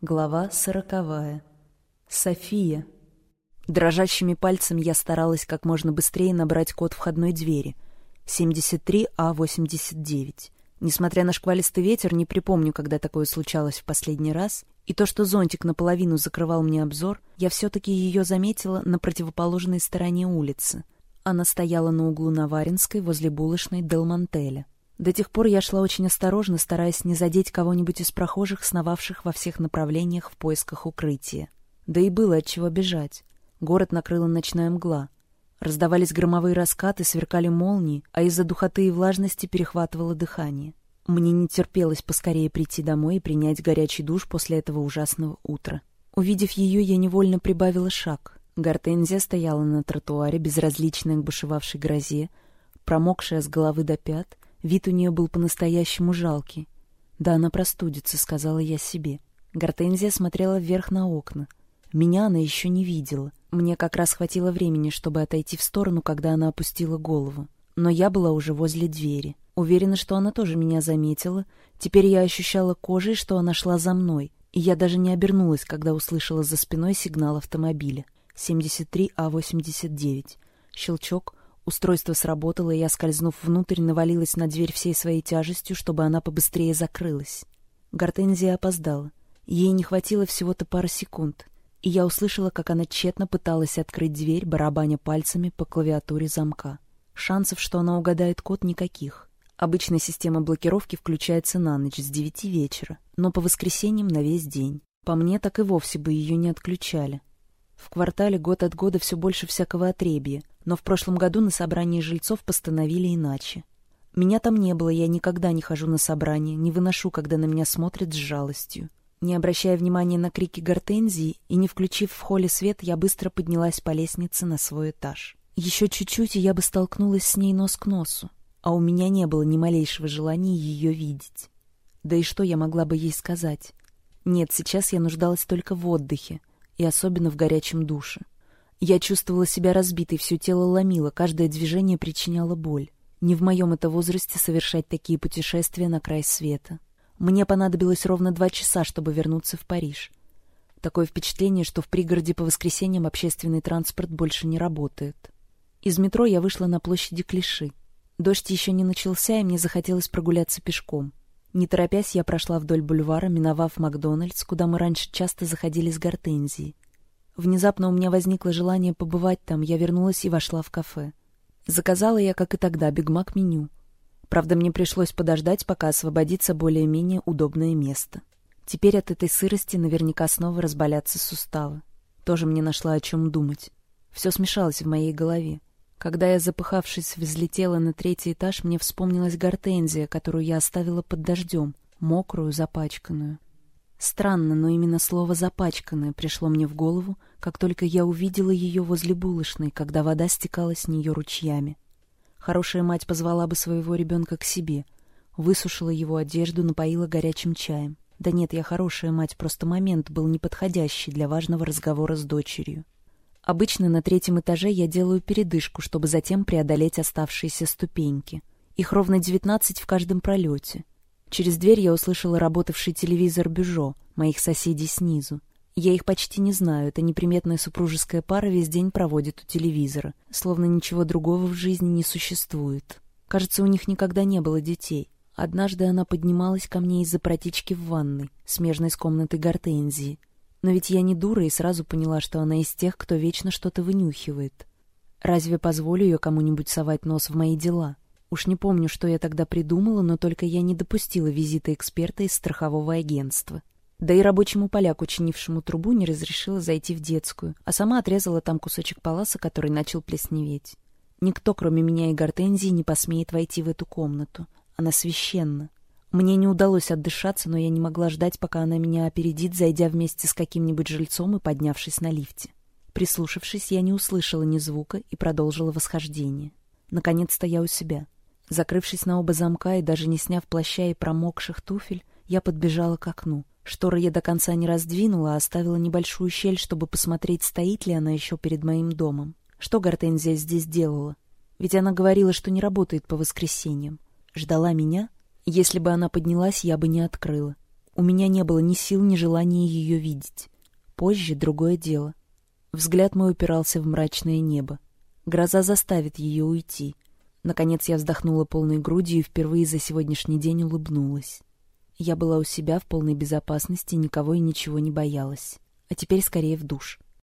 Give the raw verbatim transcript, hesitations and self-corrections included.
Глава сороковая. София. Дрожащими пальцами я старалась как можно быстрее набрать код входной двери. семьдесят три А восемьдесят девять. Несмотря на шквалистый ветер, не припомню, когда такое случалось в последний раз, и то, что зонтик наполовину закрывал мне обзор, я все-таки ее заметила на противоположной стороне улицы. Она стояла на углу Наваринской возле булочной Дел Мантеля. До тех пор я шла очень осторожно, стараясь не задеть кого-нибудь из прохожих, сновавших во всех направлениях в поисках укрытия. Да и было от чего бежать. Город накрыла ночная мгла. Раздавались громовые раскаты, сверкали молнии, а из-за духоты и влажности перехватывало дыхание. Мне не терпелось поскорее прийти домой и принять горячий душ после этого ужасного утра. Увидев ее, я невольно прибавила шаг. Гортензия стояла на тротуаре, безразличная к бушевавшей грозе, промокшая с головы до пят. Вид у нее был по-настоящему жалкий. «Да она простудится», — сказала я себе. Гортензия смотрела вверх на окна. Меня она еще не видела. Мне как раз хватило времени, чтобы отойти в сторону, когда она опустила голову. Но я была уже возле двери. Уверена, что она тоже меня заметила. Теперь я ощущала кожей, что она шла за мной. И я даже не обернулась, когда услышала за спиной сигнал автомобиля. семьдесят три А восемьдесят девять. Щелчок. Устройство сработало, и я, скользнув внутрь, навалилась на дверь всей своей тяжестью, чтобы она побыстрее закрылась. Гортензия опоздала. Ей не хватило всего-то пары секунд, и я услышала, как она тщетно пыталась открыть дверь, барабаня пальцами по клавиатуре замка. Шансов, что она угадает код, никаких. Обычная система блокировки включается на ночь с девяти вечера, но по воскресеньям на весь день. По мне, так и вовсе бы ее не отключали. В квартале год от года все больше всякого отребья, но в прошлом году на собрании жильцов постановили иначе. Меня там не было, я никогда не хожу на собрания, не выношу, когда на меня смотрят с жалостью. Не обращая внимания на крики Гортензии и не включив в холле свет, я быстро поднялась по лестнице на свой этаж. Еще чуть-чуть, и я бы столкнулась с ней нос к носу, а у меня не было ни малейшего желания ее видеть. Да и что я могла бы ей сказать? Нет, сейчас я нуждалась только в отдыхе, и особенно в горячем душе. Я чувствовала себя разбитой, все тело ломило, каждое движение причиняло боль. Не в моем это возрасте совершать такие путешествия на край света. Мне понадобилось ровно два часа, чтобы вернуться в Париж. Такое впечатление, что в пригороде по воскресеньям общественный транспорт больше не работает. Из метро я вышла на площади Клиши. Дождь еще не начался, и мне захотелось прогуляться пешком. Не торопясь, я прошла вдоль бульвара, миновав Макдональдс, куда мы раньше часто заходили с Гортензией. Внезапно у меня возникло желание побывать там, я вернулась и вошла в кафе. Заказала я, как и тогда, бигмак-меню. Правда, мне пришлось подождать, пока освободится более-менее удобное место. Теперь от этой сырости наверняка снова разболятся суставы. Тоже мне нашла о чем думать. Все смешалось в моей голове. Когда я, запыхавшись, взлетела на третий этаж, мне вспомнилась Гортензия, которую я оставила под дождем, мокрую, запачканную. Странно, но именно слово «запачканное» пришло мне в голову, как только я увидела ее возле булочной, когда вода стекала с нее ручьями. Хорошая мать позвала бы своего ребенка к себе, высушила его одежду, напоила горячим чаем. Да нет, я хорошая мать, просто момент был неподходящий для важного разговора с дочерью. Обычно на третьем этаже я делаю передышку, чтобы затем преодолеть оставшиеся ступеньки. Их ровно девятнадцать в каждом пролете. Через дверь я услышала работавший телевизор Бюжо, моих соседей снизу. Я их почти не знаю, эта неприметная супружеская пара весь день проводит у телевизора, словно ничего другого в жизни не существует. Кажется, у них никогда не было детей. Однажды она поднималась ко мне из-за протечки в ванной, смежной с комнатой Гортензии. Но ведь я не дура и сразу поняла, что она из тех, кто вечно что-то вынюхивает. Разве позволю ее кому-нибудь совать нос в мои дела? Уж не помню, что я тогда придумала, но только я не допустила визита эксперта из страхового агентства. Да и рабочему поляку, чинившему трубу, не разрешила зайти в детскую, а сама отрезала там кусочек паласа, который начал плесневеть. Никто, кроме меня и Гортензии, не посмеет войти в эту комнату. Она священна. Мне не удалось отдышаться, но я не могла ждать, пока она меня опередит, зайдя вместе с каким-нибудь жильцом и поднявшись на лифте. Прислушавшись, я не услышала ни звука и продолжила восхождение. Наконец-то я у себя. Закрывшись на оба замка и даже не сняв плаща и промокших туфель, я подбежала к окну. Шторы я до конца не раздвинула, а оставила небольшую щель, чтобы посмотреть, стоит ли она еще перед моим домом. Что Гортензия здесь делала? Ведь она говорила, что не работает по воскресеньям. Ждала меня? Если бы она поднялась, я бы не открыла. У меня не было ни сил, ни желания ее видеть. Позже другое дело. Взгляд мой упирался в мрачное небо. Гроза заставит ее уйти. Наконец я вздохнула полной грудью и впервые за сегодняшний день улыбнулась. Я была у себя в полной безопасности, никого и ничего не боялась. А теперь скорее в душ.